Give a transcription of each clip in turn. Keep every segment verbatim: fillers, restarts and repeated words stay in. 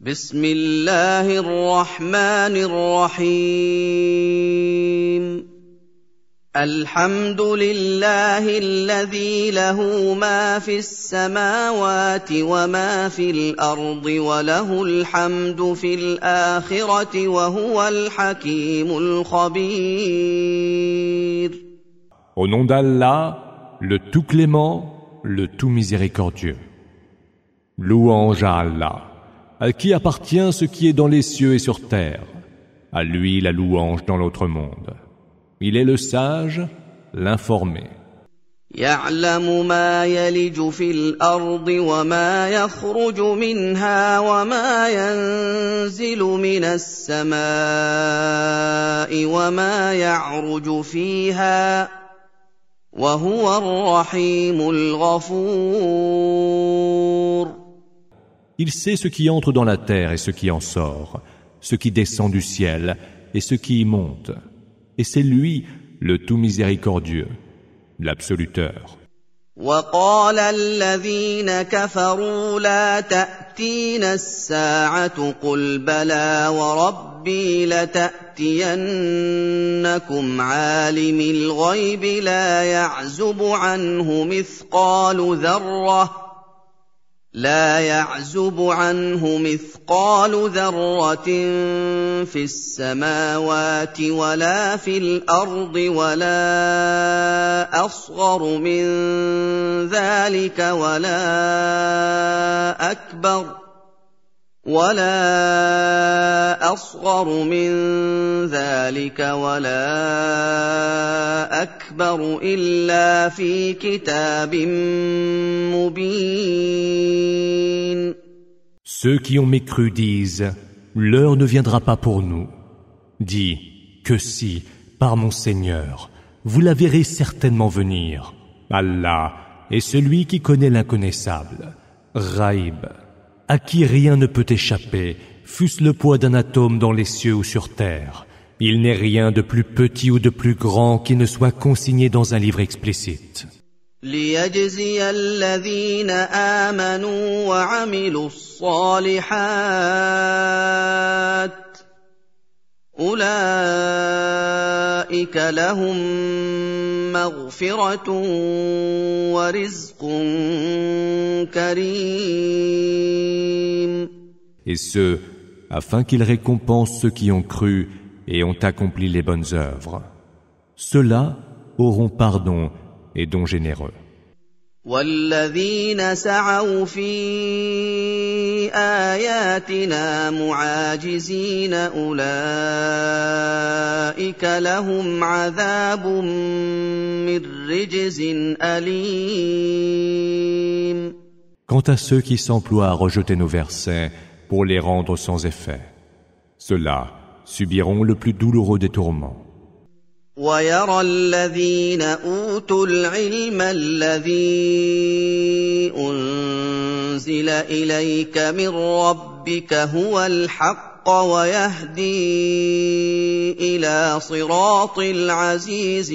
بسم الله الرحمن الرحيم الحمد لله الذي له ما في السماوات وما في الأرض وله الحمد في الآخرة وهو الحكيم الخبير. Au nom d'Allah, le tout clément, le tout miséricordieux. Louange à Allah, à qui appartient ce qui est dans les cieux et sur terre. À lui la louange dans l'autre monde. Il est le sage, l'informé. يعلم ما يلج في الأرض وما يخرج منها وما ينزل من السماء وما يعرج فيها وهو الرحيم الغفور. Il sait ce qui entre dans la terre et ce qui en sort, ce qui descend du ciel et ce qui y monte. Et c'est lui, le tout miséricordieux, l'absoluteur. وقال الذين كفروا لا تأتينا الساعة قل بلى وربي لتأتينكم عالم الغيب لا يعزب عنه مثقال ذرة لا يعزب عنه مثقال ذرة في السماوات ولا في الأرض ولا أصغر من ذلك ولا أكبر ولا أصغر من ذلك ولا أكبر إلا في كتاب مبين. Ceux qui ont mécru disent « L'heure ne viendra pas pour nous ». Dis que si, par mon Seigneur, vous la verrez certainement venir. Allah est celui qui connaît l'inconnaissable, Ghaib, à qui rien ne peut échapper, fût-ce le poids d'un atome dans les cieux ou sur terre. Il n'est rien de plus petit ou de plus grand qui ne soit consigné dans un livre explicite. ليجزي الذين آمنوا وعملوا الصالحات أولئك لهم مغفرة ورزق كريم. Et ceux, afin qu'ils récompensent ceux qui ont cru et ont accompli les bonnes œuvres. Ceux-là auront pardon et dons généreux. والذين سعوا في آياتنا معاجزين أولئك لهم عذاب من رجز أليم. Quant à ceux qui s'emploient à rejeter nos versets pour les rendre sans effet, ceux-là subiront le plus douloureux des tourments. ويرى الذين أوتوا العلم الذي أنزل إليك من ربك هو الحق ويهدي إلى صراط العزيز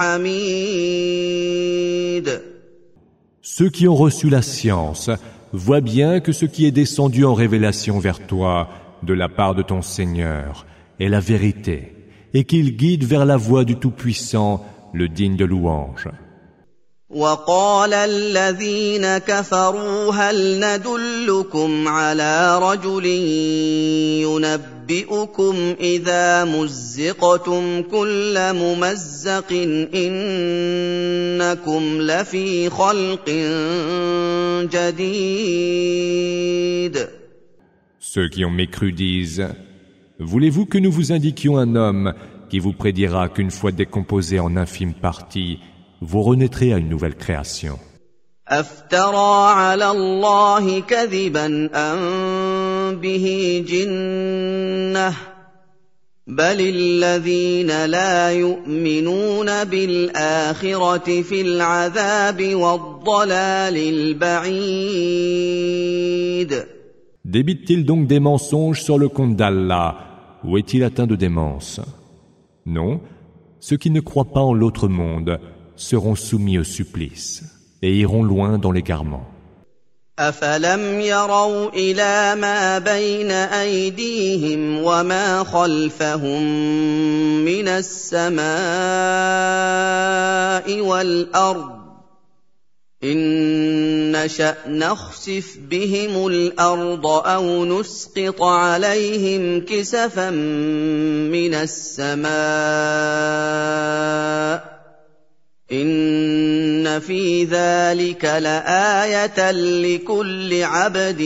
الحميد. Ceux qui ont reçu la science voient bien que ce qui est descendu en révélation vers toi de la part de ton Seigneur est la vérité, et qu'il guide vers la voie du Tout-Puissant, le digne de louange. وقال الذين كفروا هل ندلكم على رجل ينبئكم إذا مزقتم كل ممزق إنكم لفي خلق جديد. Ceux qui ont mécru disent « Voulez-vous que nous vous indiquions un homme qui vous prédira qu'une fois décomposé en infimes parties, vous renaîtrez à une nouvelle création » أفترى على الله كذبا أم به جنة بل الذين لا يؤمنون بالآخرة في العذاب والضلال البعيد. Débite-t-il donc des mensonges sur le compte d'Allah, ou est-il atteint de démence? Non, ceux qui ne croient pas en l'autre monde seront soumis au supplice et iront loin dans l'égarement. أفلم يروا إلى ما بين أيديهم وما خلفهم من السماء والأرض إن نشأ نخسف بهم الأرض أو نسقط عليهم كسفا من السماء إن في ذلك لآية لكل عبد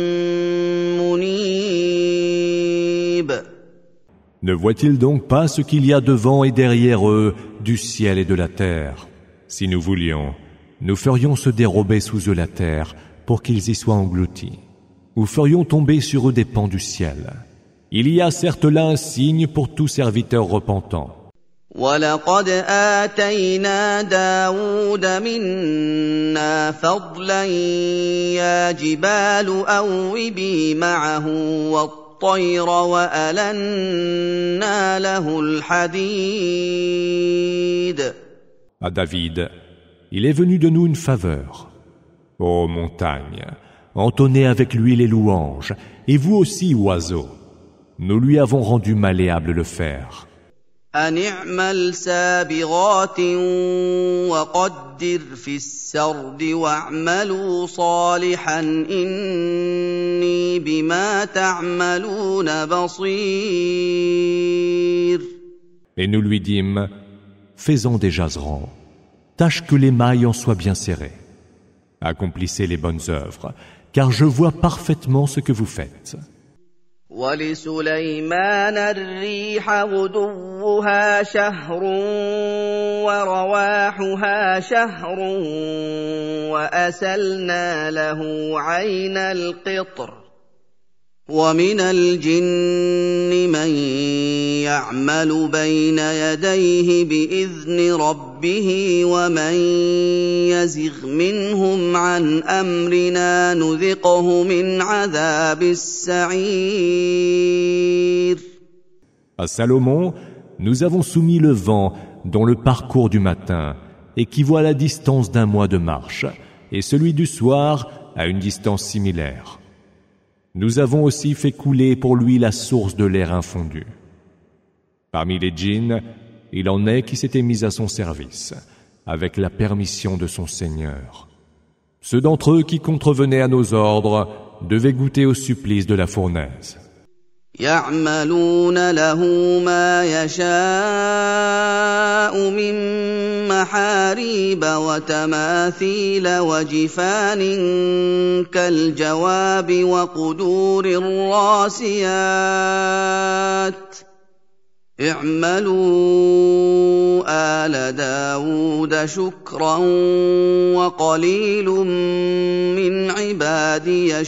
منيب. Ne voient-ils donc pas ce qu'il y a devant et derrière eux du ciel et de la terre? Si nous voulions, nous ferions se dérober sous eux la terre pour qu'ils y soient engloutis, ou ferions tomber sur eux des pans du ciel. Il y a certes là un signe pour tout serviteur repentant. وَلَقَدْ آتَيْنَا دَاوُودَ مِنَّا فَضْلًا يَا جِبَالُ أَوِّبِي مَعَهُ وَالطَّيْرَ وَأَلَنَّا لَهُ الْحَدِيدَ. À David, il est venu de nous une faveur. Ô montagne, entonnez avec lui les louanges, et vous aussi, oiseaux. Nous lui avons rendu malléable le fer. أن اعمل سابغات وقدر في السرد واعملوا صالحا إني بما تعملون بصير. Et nous lui dîmes, fais-en des jaserans, tâche que les mailles en soient bien serrées. Accomplissez les bonnes œuvres, car je vois parfaitement ce que vous faites. وَلِسُلَيْمَانَ الرِّيحَ غُدُوُّهَا شَهْرٌ وَرَوَاحُهَا شَهْرٌ وَأَسَلْنَا لَهُ عَيْنَ الْقِطْرِ وَمِنَ الْجِنِّ مَن يَعْمَلُ بَيْنَ يَدَيْهِ بِإِذْنِ رَبِّهِ وَمَن يَزِغْ مِنْهُمْ عَنْ أَمْرِنَا نُذِقْهُ مِنْ عَذَابِ السَّعِيرِ. À Salomon, nous avons soumis le vent dont le parcours du matin équivaut à la distance d'un mois de marche et celui du soir à une distance similaire. Nous avons aussi fait couler pour lui la source de l'air infondu. Parmi les djinns, il en est qui s'étaient mis à son service, avec la permission de son Seigneur. Ceux d'entre eux qui contrevenaient à nos ordres devaient goûter au supplice de la fournaise. يعملون له ما يشاء من محاريب وتماثيل وجفان كالجواب وقدور الراسيات اعملوا آل داود شكرا وقليل من عبادي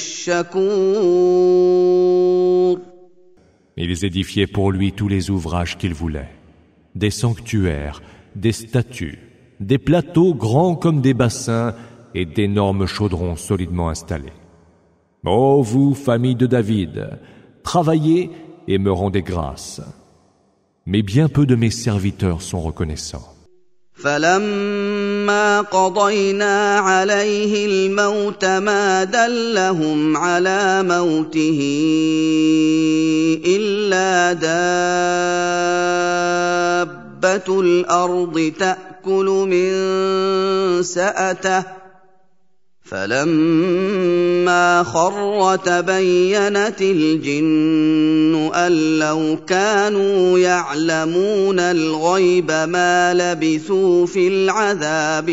الشكور. Ils édifiaient pour lui tous les ouvrages qu'il voulait, des sanctuaires, des statues, des plateaux grands comme des bassins et d'énormes chaudrons solidement installés. Ô vous, famille de David, travaillez et me rendez grâce. Mais bien peu de mes serviteurs sont reconnaissants. فَلَمَّا قَضَيْنَا عَلَيْهِ الْمَوْتَ مَا دَلَّهُمْ عَلَى مَوْتِهِ إِلَّا دَابَّةُ الْأَرْضِ تَأْكُلُ مِن سَأَتَهُ فَلَمَّا خَرَّ تَبَيَّنَتِ الْجِنُّ أَن لَّوْ كَانُوا يَعْلَمُونَ الْغَيْبَ مَا لَبِثُوا فِي الْعَذَابِ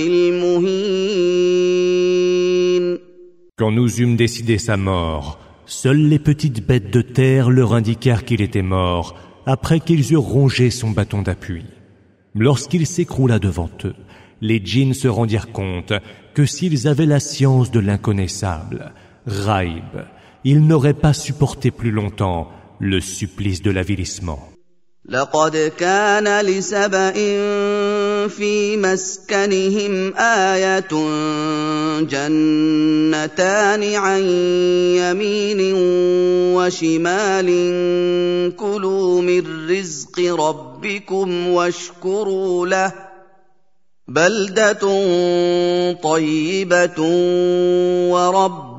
الْمُهِينِ. Quand nous eûmes décidé sa mort, seules les petites bêtes de terre leur indiquèrent qu'il était mort, après qu'ils eurent rongé son bâton d'appui. Lorsqu'il s'écroula devant eux, les djinns se rendirent compte que s'ils avaient la science de l'inconnaissable, Raïb, ils n'auraient pas supporté plus longtemps le supplice de l'avilissement. لقد كان لسبإ في مسكنهم آية جنتان عن يمين وشمال كلوا من رزق ربكم واشكروا له بلدة طيبة ورب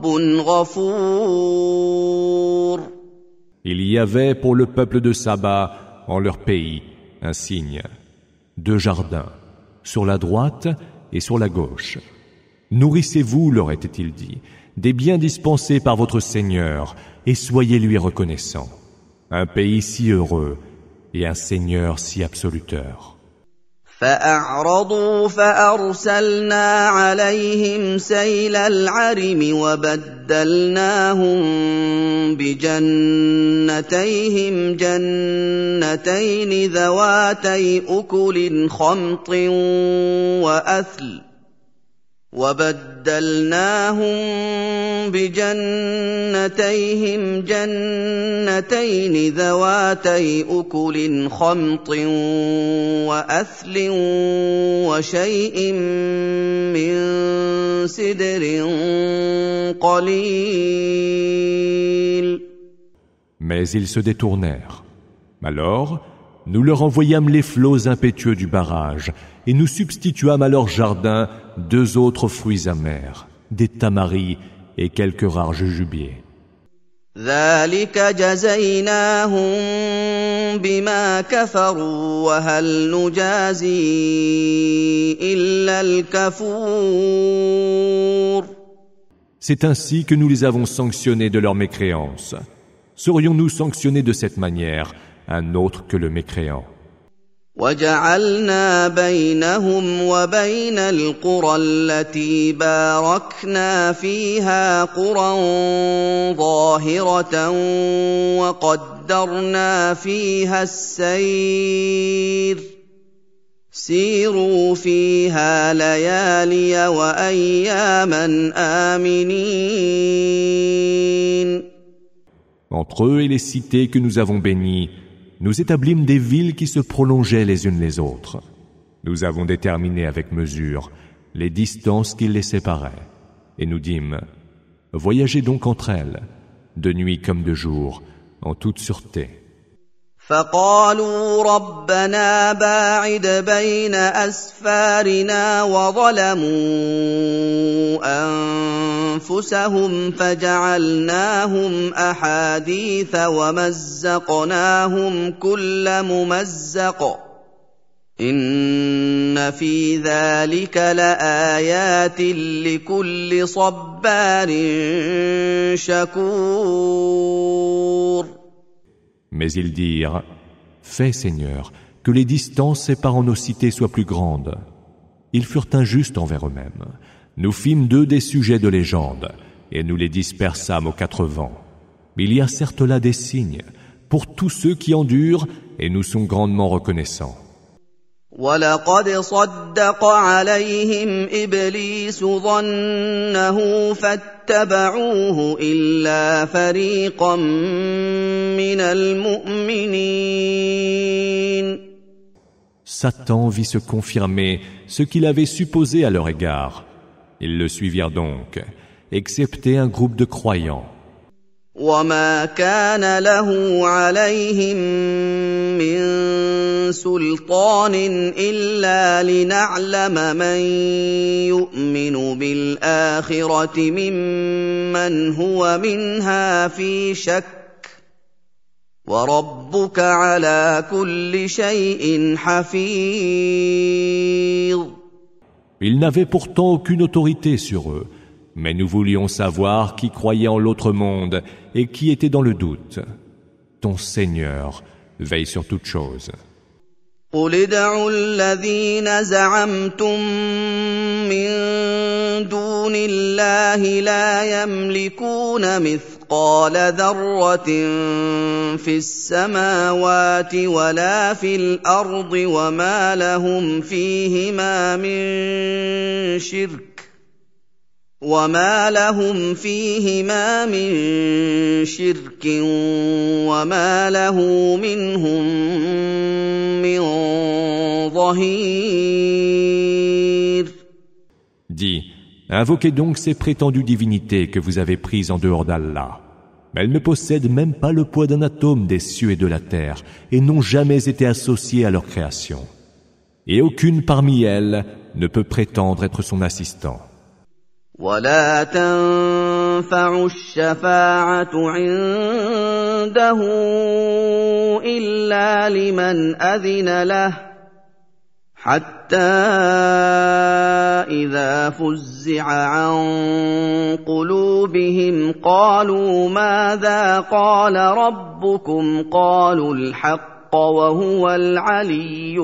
غفور. Il y avait pour le peuple de Saba, en leur pays, un signe, deux jardins, sur la droite et sur la gauche. Nourrissez-vous, leur était-il dit, des biens dispensés par votre Seigneur, et soyez lui reconnaissants. Un pays si heureux et un Seigneur si absoluteur. فأعرضوا فأرسلنا عليهم سيل العرم وبدلناهم بجنتيهم جنتين ذواتي أكل خمط وأثل وبدلناهم بجنتيهم جنتين ذواتي أكل خمط وأثل وشيء من سدر قليل. Mais ils se détournèrent. Alors, nous leur envoyâmes les flots impétueux du barrage et nous substituâmes à leur jardin deux autres fruits amers, des tamaris et quelques rares jujubiers. ذلك جزيناهم بما كفروا وهل نجازي إلا الكفور. C'est ainsi que nous les avons sanctionnés de leur mécréance. Serions-nous sanctionnés de cette manière, un autre que le mécréant? وجعلنا بينهم وبين القرى التي باركنا فيها قرى ظاهرة وقدرنا فيها السير سيروا فيها ليالي وأياما آمنين. Entre eux et les cités que nous avons bénies, nous établîmes des villes qui se prolongeaient les unes les autres. Nous avons déterminé avec mesure les distances qui les séparaient. Et nous dîmes, voyagez donc entre elles, de nuit comme de jour, en toute sûreté. فقالوا ربنا باعد بين أسفارنا وظلموا أنفسهم فجعلناهم أحاديث ومزقناهم كل ممزق إن في ذلك لآيات لكل صبار شكور. Mais ils dirent, fais, Seigneur, que les distances séparant nos cités soient plus grandes. Ils furent injustes envers eux-mêmes. Nous fîmes d'eux des sujets de légende, et nous les dispersâmes aux quatre vents. Il y a certes là des signes, pour tous ceux qui endurent, et nous sommes grandement reconnaissants. وَلَقَدْ صَدَّقَ عَلَيْهِمْ إِبْلِيسُ ظَنَّهُ فَاتَّبَعُوهُ إِلَّا فَرِيقًا مِّنَ الْمُؤْمِنِينَ. Satan vit se confirmer ce qu'il avait supposé à leur égard. Ils le suivirent donc, excepté un groupe de croyants. وَمَا كَانَ لَهُ عَلَيْهِم مِّن سُلْطَانٍ إِلَّا لِنَعْلَمَ مَن يُؤْمِنُ بِالْآخِرَةِ مِمَّنْ هُوَ مِنْهَا فِي شَكٍّ وَرَبُّكَ عَلَىٰ كُلِّ شَيْءٍ حَفِيظٌ. Il n'avait pourtant aucune autorité sur eux, mais nous voulions savoir qui croyait en l'autre monde et qui était dans le doute. Ton Seigneur veille sur toute chose. قُلِ ادْعُوا الَّذِينَ زَعَمْتُم مِّن دُونِ اللَّهِ لَا يَمْلِكُونَ مِثْقَالَ ذَرَّةٍ فِي السَّمَاوَاتِ وَلَا فِي الْأَرْضِ وَمَا لَهُمْ فِيهِمَا مِن شِرْكٍ وَمَا لَهُمْ فِيهِمَا مِن شِرْكٍ وَمَا لَهُ مِنْهُم مِّن ظَهِيرٍ. Dis, invoquez donc ces prétendues divinités que vous avez prises en dehors d'Allah. Mais elles ne possèdent même pas le poids d'un atome des cieux et de la terre et n'ont jamais été associées à leur création. Et aucune parmi elles ne peut prétendre être son assistant. ولا تنفع الشفاعة عنده إلا لمن أذن له حتى إذا فزع عن قلوبهم قالوا ماذا قال ربكم قالوا الحق وهو العلي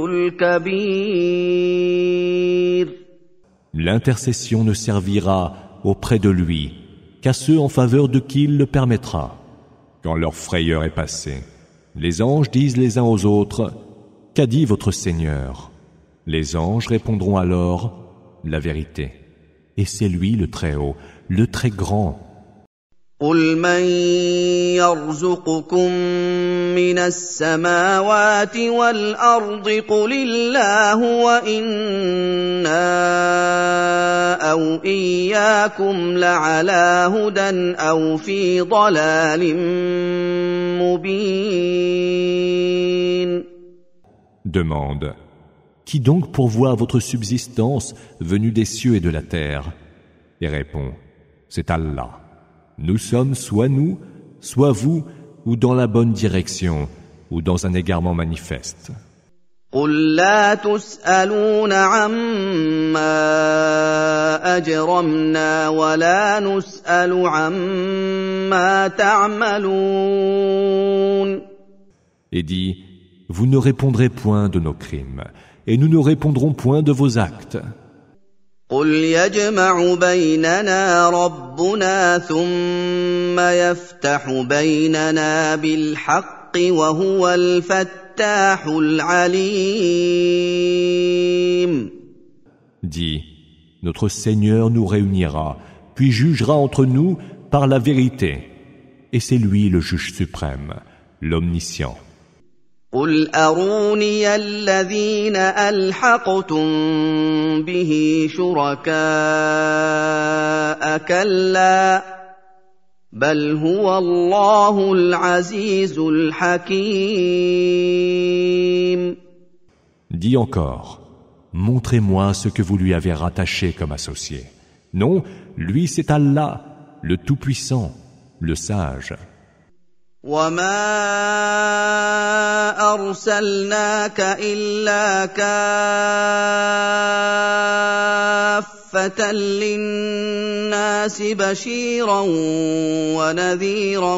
الكبير. L'intercession ne servira auprès de lui qu'à ceux en faveur de qui il le permettra. Quand leur frayeur est passée, les anges disent les uns aux autres « Qu'a dit votre Seigneur ?» Les anges répondront alors « La vérité. » Et c'est lui le Très-Haut, le Très Grand. قل من يرزقكم من السماوات والأرض قل الله وإنا أو إياكم لعلى هدى أو في ضلال مبين. Demande. Qui donc pourvoit votre subsistance venue des cieux et de la terre? Et répond. C'est Allah. Nous sommes soit nous, soit vous, ou dans la bonne direction, ou dans un égarement manifeste. قل لا تسألون عما أجرمنا ولا نسأل عما تعملون. Et dis, vous ne répondrez point de nos crimes, et nous ne répondrons point de vos actes. قل يجمع بيننا ربنا ثم يفتح بيننا بالحق وهو الفتاح العليم. Dis, notre Seigneur nous réunira, puis jugera entre nous par la vérité, et c'est lui le juge suprême, l'omniscient. قل أروني الذين ألحقتم به شركاء كلا بل هو الله العزيز الحكيم. Dis encore, montrez-moi ce que vous lui avez rattaché comme associé. Non, lui c'est Allah, le Tout-Puissant, le Sage. وما أرسلناك إلا كافة للناس بشيرا ونذيرا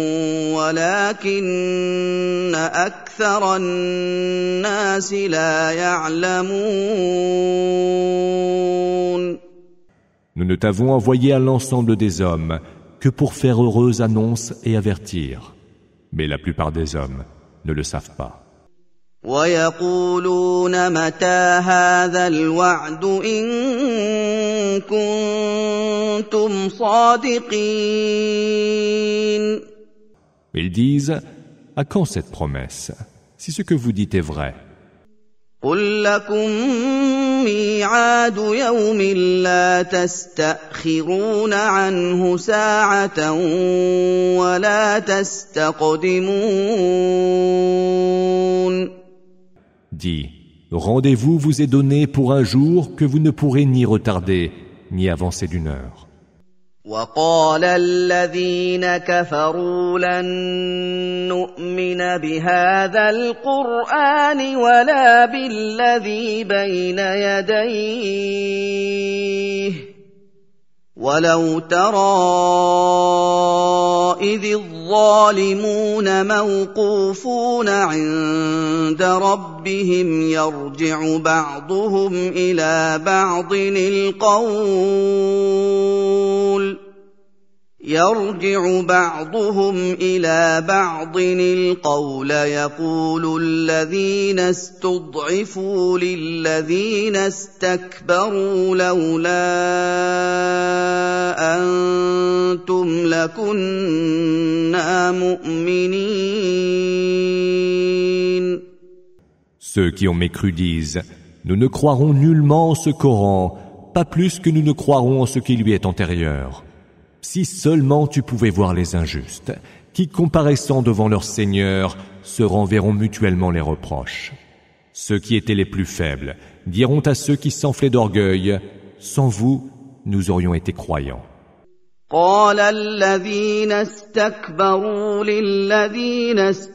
ولكن أكثر الناس لا يعلمون. Nous ne t'avons envoyé à l'ensemble des hommes que pour faire heureuse annonce et avertir. Mais la plupart des hommes ne le savent pas. وَيَقُولُونَ مَتَى هَذَا الْوَعْدُ إِن كُنتُمْ صَادِقِينَ. Ils disent, à quand cette promesse, si ce que vous dites est vrai? قُل لَّكُم مِّيعَادُ يَوْمٍ لَّا تَسْتَأْخِرُونَ عَنْهُ سَاعَةً وَلَا تَسْتَقْدِمُونَ. Dis, rendez-vous vous est donné pour un jour que vous ne pourrez ni retarder, ni avancer d'une heure. وقال الذين كفروا لن نؤمن بهذا القرآن ولا بالذي بين يديه ولو ترى إذ الظالمون موقوفون عند ربهم يرجع بعضهم إلى بعض القول يرجع بعضهم إلى بعض القول يقول الذين استضعفوا للذين استكبروا لولا أنتم لكنا مؤمنين. Ceux qui ont mécru disent, nous ne croirons nullement en ce Coran, pas plus que nous ne croirons en ce qui lui est antérieur. Si seulement tu pouvais voir les injustes, qui, comparaissant devant leur Seigneur, se renverront mutuellement les reproches. Ceux qui étaient les plus faibles diront à ceux qui s'enflaient d'orgueil, sans vous, nous aurions été croyants. قال الذين استكبروا للذين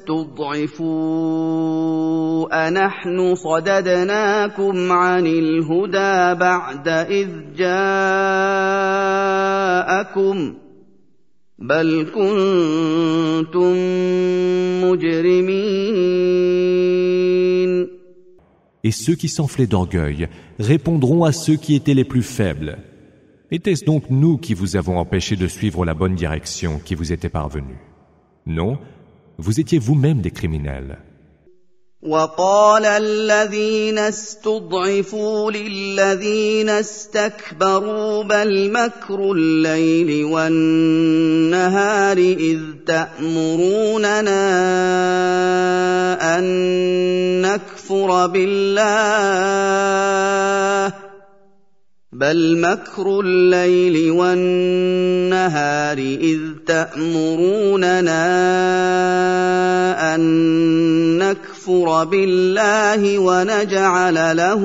استضعفوا أنحن صددناكم عن الهدى بعد إذ جاءكم بل كنتم مجرمين. Et ceux qui s'enflaient d'orgueil répondront à ceux qui étaient les plus faibles. Était-ce donc nous qui vous avons empêché de suivre la bonne direction qui vous était parvenue? Non, vous étiez vous-même des criminels. وقال الذين استضعفوا للذين استكبروا بل مكر الليل والنهار إذ تأمروننا أن نكفر بالله بل مكر الليل والنهار إذ تأمروننا أن نكفر بالله ونجعل له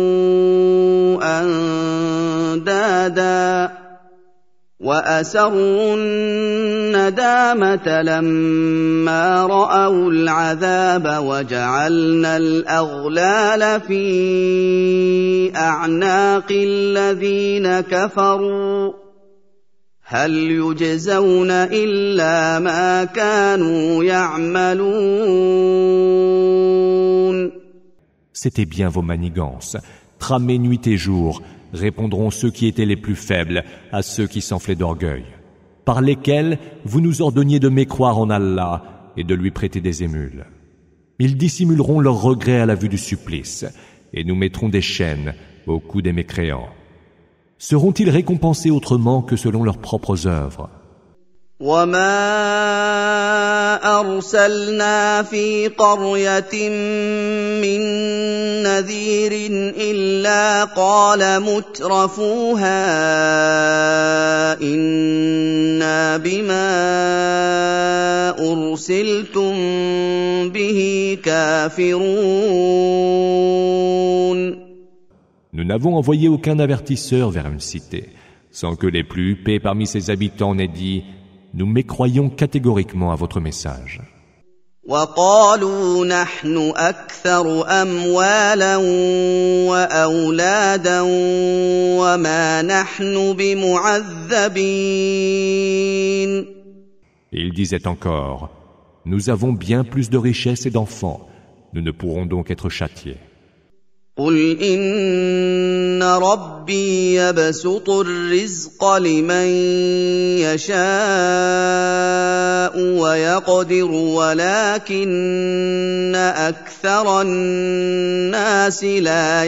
أندادا وأسروا الندامة لما رأوا العذاب وجعلنا الأغلال في أعناق الذين كفروا هل يجزون إلا ما كانوا يعملون. C'était bien vos manigances, tramées nuit et jour, répondront ceux qui étaient les plus faibles à ceux qui s'enflaient d'orgueil, par lesquels vous nous ordonniez de mécroire en Allah et de lui prêter des émules. Ils dissimuleront leur regret à la vue du supplice, et nous mettrons des chaînes au cou des mécréants. Seront-ils récompensés autrement que selon leurs propres œuvres? وما أرسلنا في قرية من نذير إلا قال مترفوها إنا بما أرسلتم به كافرون. Nous n'avons envoyé aucun avertisseur vers une cité, sans que les plus huppés parmi ses habitants n'aient dit « Nous mécroyons catégoriquement à votre message. » وقالوا نحن أكثر أموالا وأولادا وما نحن بمعذبين. Ils disaient encore « Nous avons bien plus de richesses et d'enfants, nous ne pourrons donc être châtiés. » قل إن ربي يبسط الرزق لمن يشاء ويقدر ولكن أكثر الناس لا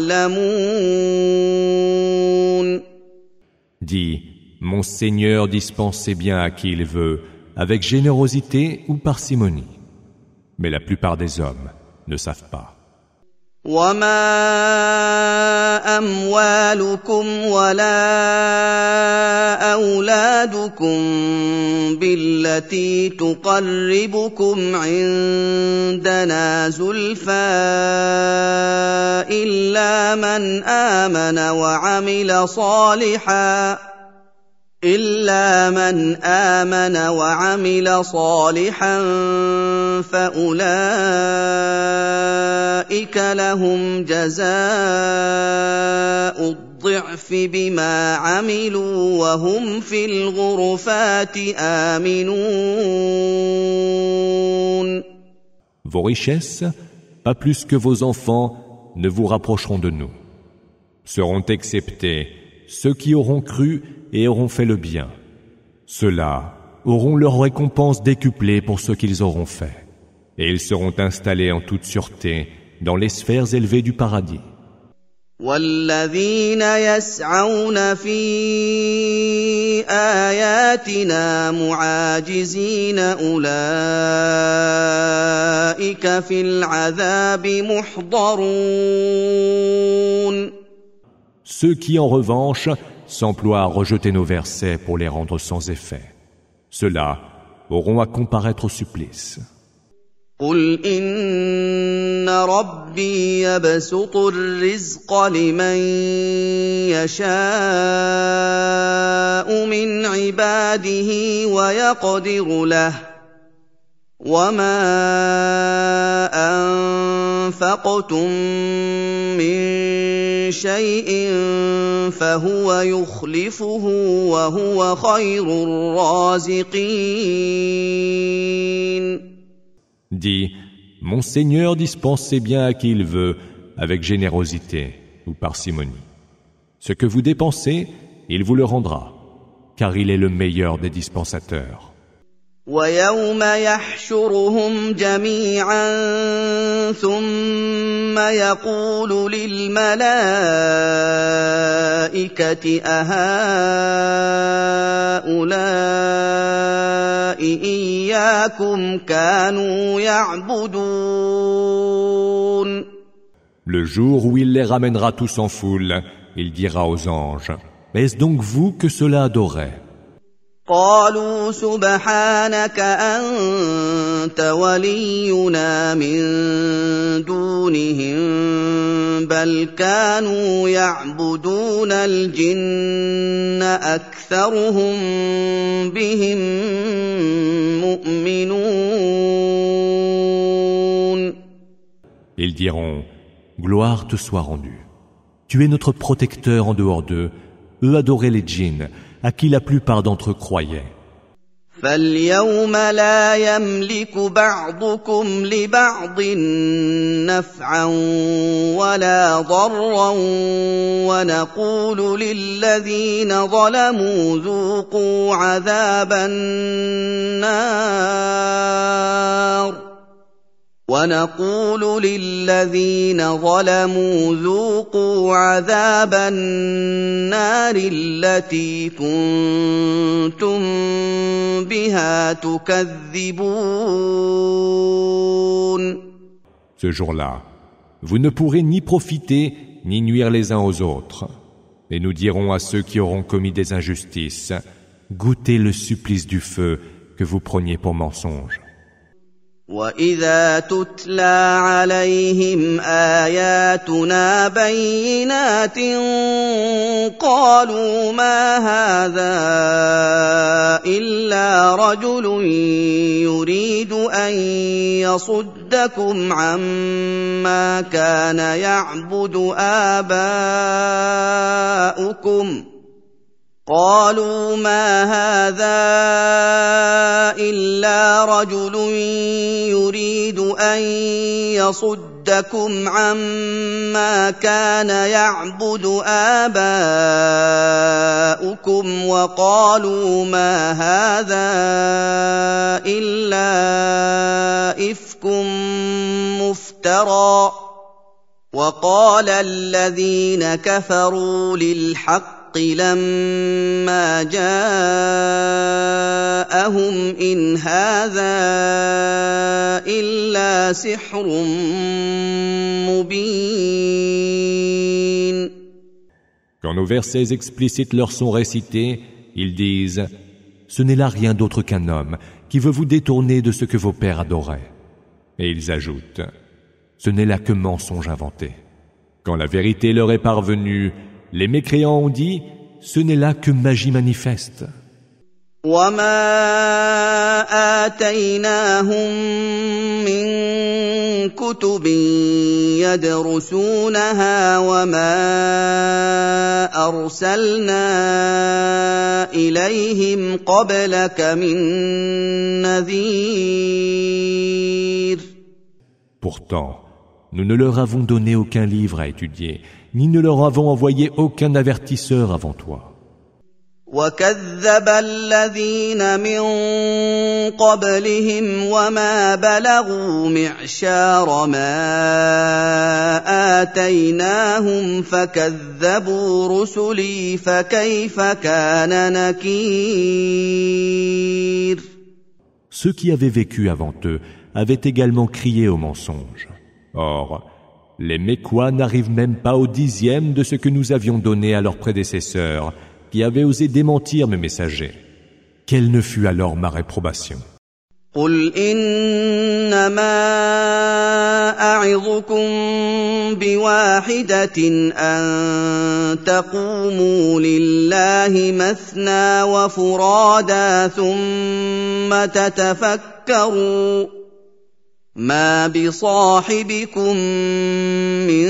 يعلمون. Dis, mon Seigneur dispense ses biens à qui il veut, avec générosité ou parcimonie. Mais la plupart des hommes ne savent pas. وما أموالكم ولا أولادكم بالتي تقربكم عندنا زلفى إلا من آمن وعمل صالحا إلا من آمن وعمل صالحا فأولئك لهم جزاء الضعف بما عملوا وهم في الغرفات آمنون. Vos richesses, pas plus que vos enfants, ne vous rapprocheront de nous. Seront exceptés ceux qui auront cru et auront fait le bien. Ceux-là auront leur récompense décuplée pour ce qu'ils auront fait. Et ils seront installés en toute sûreté dans les sphères élevées du paradis. والذين يسعون في آياتنا معاجزين أولئك في العذاب محضرون. Ceux qui, en revanche, s'emploient à rejeter nos versets pour les rendre sans effet, ceux-là auront à comparaître au supplice. قل إن ربي يبسط الرزق لمن يشاء من عباده ويقدر له وما أنفقتم من شيء فهو يخلفه وهو خير الرازقين. Dis, mon Seigneur dispense ses biens à qui il veut, avec générosité ou parcimonie. Ce que vous dépensez, il vous le rendra, car il est le meilleur des dispensateurs. وَيَوْمَ يَحْشُرُهُمْ جَمِيعًا ثُمَّ يَقُولُ لِلْمَلَائِكَةِ أَهَؤُلَاءِ إِيَّاكُمْ كَانُوا يَعْبُدُونَ. Le jour où il les ramènera tous en foule, il dira aux anges, est-ce donc vous que cela adorait? قالوا سبحانك أنت ولينا من دونهم بل كانوا يعبدون الجن أكثرهم بهم مؤمنون. Ils diront, gloire te soit rendue. Tu es notre protecteur en dehors d'eux. Eux adoraient les djinns, à qui la plupart d'entre eux croyaient. فَالْيَوْمَ لَا يَمْلِكُ بَعْضُكُمْ لِبَعْضٍ نَفْعًا وَلَا ضَرًّا وَنَقُولُ لِلَّذِينَ ظَلَمُوا ذُوقُوا عَذَابَ النَّارِ وَنَقُولُ لِلَّذِينَ ظَلَمُوا ذُوقُوا عَذَابَ النَّارِ الَّتِي كُنتُم بِهَا تُكَذِّبُونَ. Ce jour-là, vous ne pourrez ni profiter ni nuire les uns aux autres. Et nous dirons à ceux qui auront commis des injustices, goûtez le supplice du feu que vous preniez pour mensonge. وَإِذَا تُتْلَىٰ عَلَيْهِمْ آيَاتُنَا بَيِّنَاتٍ قَالُوا مَا هَٰذَا إِلَّا رَجُلٌ يُرِيدُ أَن يَصُدَّكُمْ عَمَّا كَانَ يَعْبُدُ آبَاؤُكُمْ قالوا ما هذا إلا رجل يريد أن يصدكم عما كان يعبد آباؤكم وقالوا ما هذا إلا إفك مفترى وقال الذين كفروا للحق لما جاءهم إن هذا إلا سحر مبين. Quand nos versets explicites leur sont récités, ils disent « Ce n'est là rien d'autre qu'un homme qui veut vous détourner de ce que vos pères adoraient. » Et ils ajoutent « Ce n'est là que mensonge inventé. » Quand la vérité leur est parvenue, les mécréants ont dit « Ce n'est là que magie manifeste. » وَمَا آتَيْنَاهُم مِّن كُتُبٍ يَدْرُسُونَهَا وَمَا أَرْسَلْنَا إِلَيْهِمْ قَبْلَكَ مِن نَّذِيرٍ. Pourtant, nous ne leur avons donné aucun livre à étudier, ni ne leur avons envoyé aucun avertisseur avant toi. وَكَذَّبَ الَّذِينَ مِن قَبْلِهِمْ وَمَا بَلَغُوا مِعْشَارَ مَا آتَيْنَاهُمْ فَكَذَّبُوا رُسُلِي فَكَيْفَ كَانَ نَكِيرِ. Ceux qui avaient vécu avant eux avaient également crié au mensonge. Or, les Mécois n'arrivent même pas au dixième de ce que nous avions donné à leurs prédécesseurs, qui avaient osé démentir mes messagers. Quelle ne fut alors ma réprobation? قل إنما أعظكم بواحدة أن تقوموا لله مثنى وفرادا ثم تتفكروا ما بصاحبكم من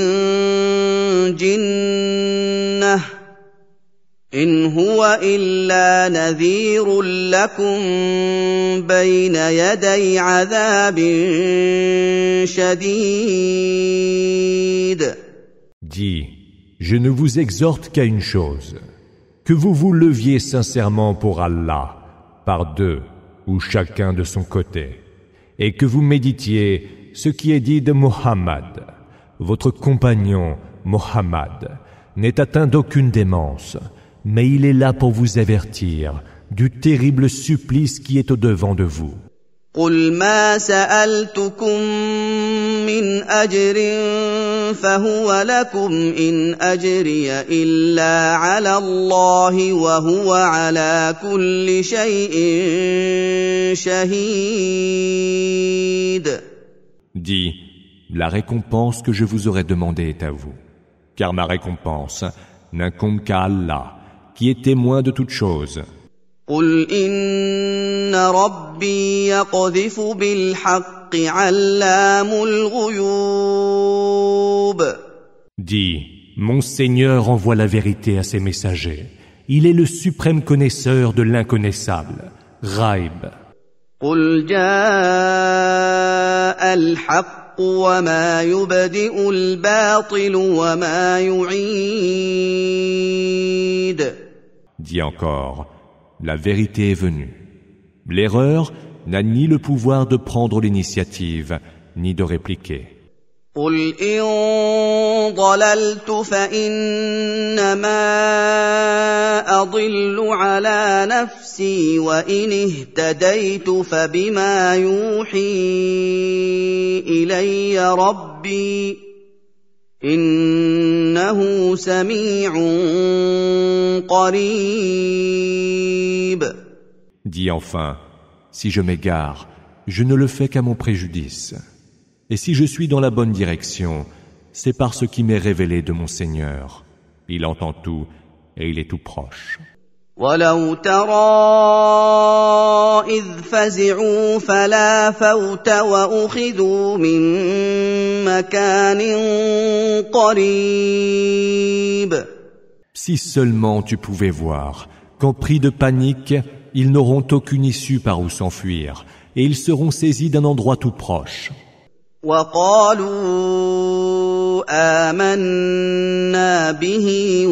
جنة إن هو إلا نذير لكم بين يدي عذاب شديد. Dis, je ne vous exhorte qu'à une chose, que vous vous leviez sincèrement pour Allah, par deux ou chacun de son côté, et que vous méditiez ce qui est dit de Mohammed. Votre compagnon, Mohammed, n'est atteint d'aucune démence, mais il est là pour vous avertir du terrible supplice qui est au-devant de vous. قل ما سألتكم من أجر فهو لكم إن أجري إلا على الله وهو على كل شيء شهيد. Dis, la récompense que je vous aurais demandée est à vous, car ma récompense n'incombe qu'à Allah, qui est témoin de toutes choses. قل إن ربي يقذف بالحق علام الغيوب. Dis, mon Seigneur envoie la vérité à ses messagers. Il est le suprême connaisseur de l'inconnaissable, Ghaib. قل جاء الحق وما يبدئ الباطل وما يعيد. Dis encore, la vérité est venue. L'erreur n'a ni le pouvoir de prendre l'initiative, ni de répliquer. قل إن ضللت فإنما أضل على نفسي وإن اهتديت فبما يوحي إلي ربي إنه سميع قريب. Dis enfin, si je m'égare, je ne le fais qu'à mon préjudice. Et si je suis dans la bonne direction, c'est par ce qui m'est révélé de mon Seigneur. Il entend tout et il est tout proche. ولو ترى إذ فزعوا فلا فوت وأخذوا من مكان قريب. Si seulement tu pouvais voir qu'en pris de panique, ils n'auront aucune issue par où s'enfuir, et ils seront saisis d'un endroit tout proche. وقالوا آمنا به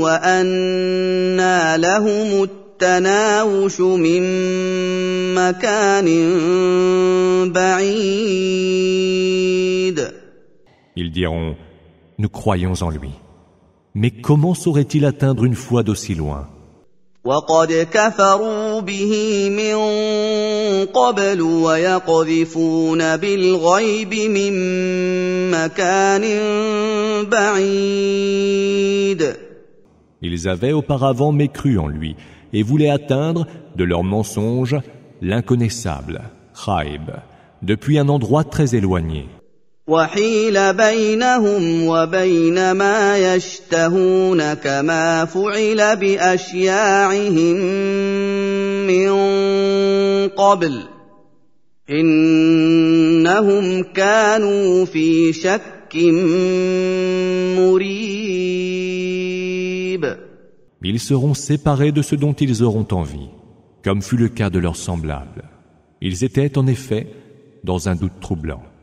وأنى لهم التناوش من مكان بعيد. Ils diront, nous croyons en lui. Mais comment saurait-il atteindre une foi d'aussi loin? وقد كفروا به من قبل ويقذفون بالغيب من مكان بعيد. Ils avaient auparavant mécru en lui et voulaient atteindre de leur mensonge l'inconnaissable, Ghaib, depuis un endroit très éloigné. وحيل بينهم وبين ما يشتهون كما فعل بأشياعهم من قبل إنهم كانوا في شك مريب. Ils seront séparés de ce dont ils auront envie, comme fut le cas de leurs semblables. Ils étaient en effet dans un doute troublant.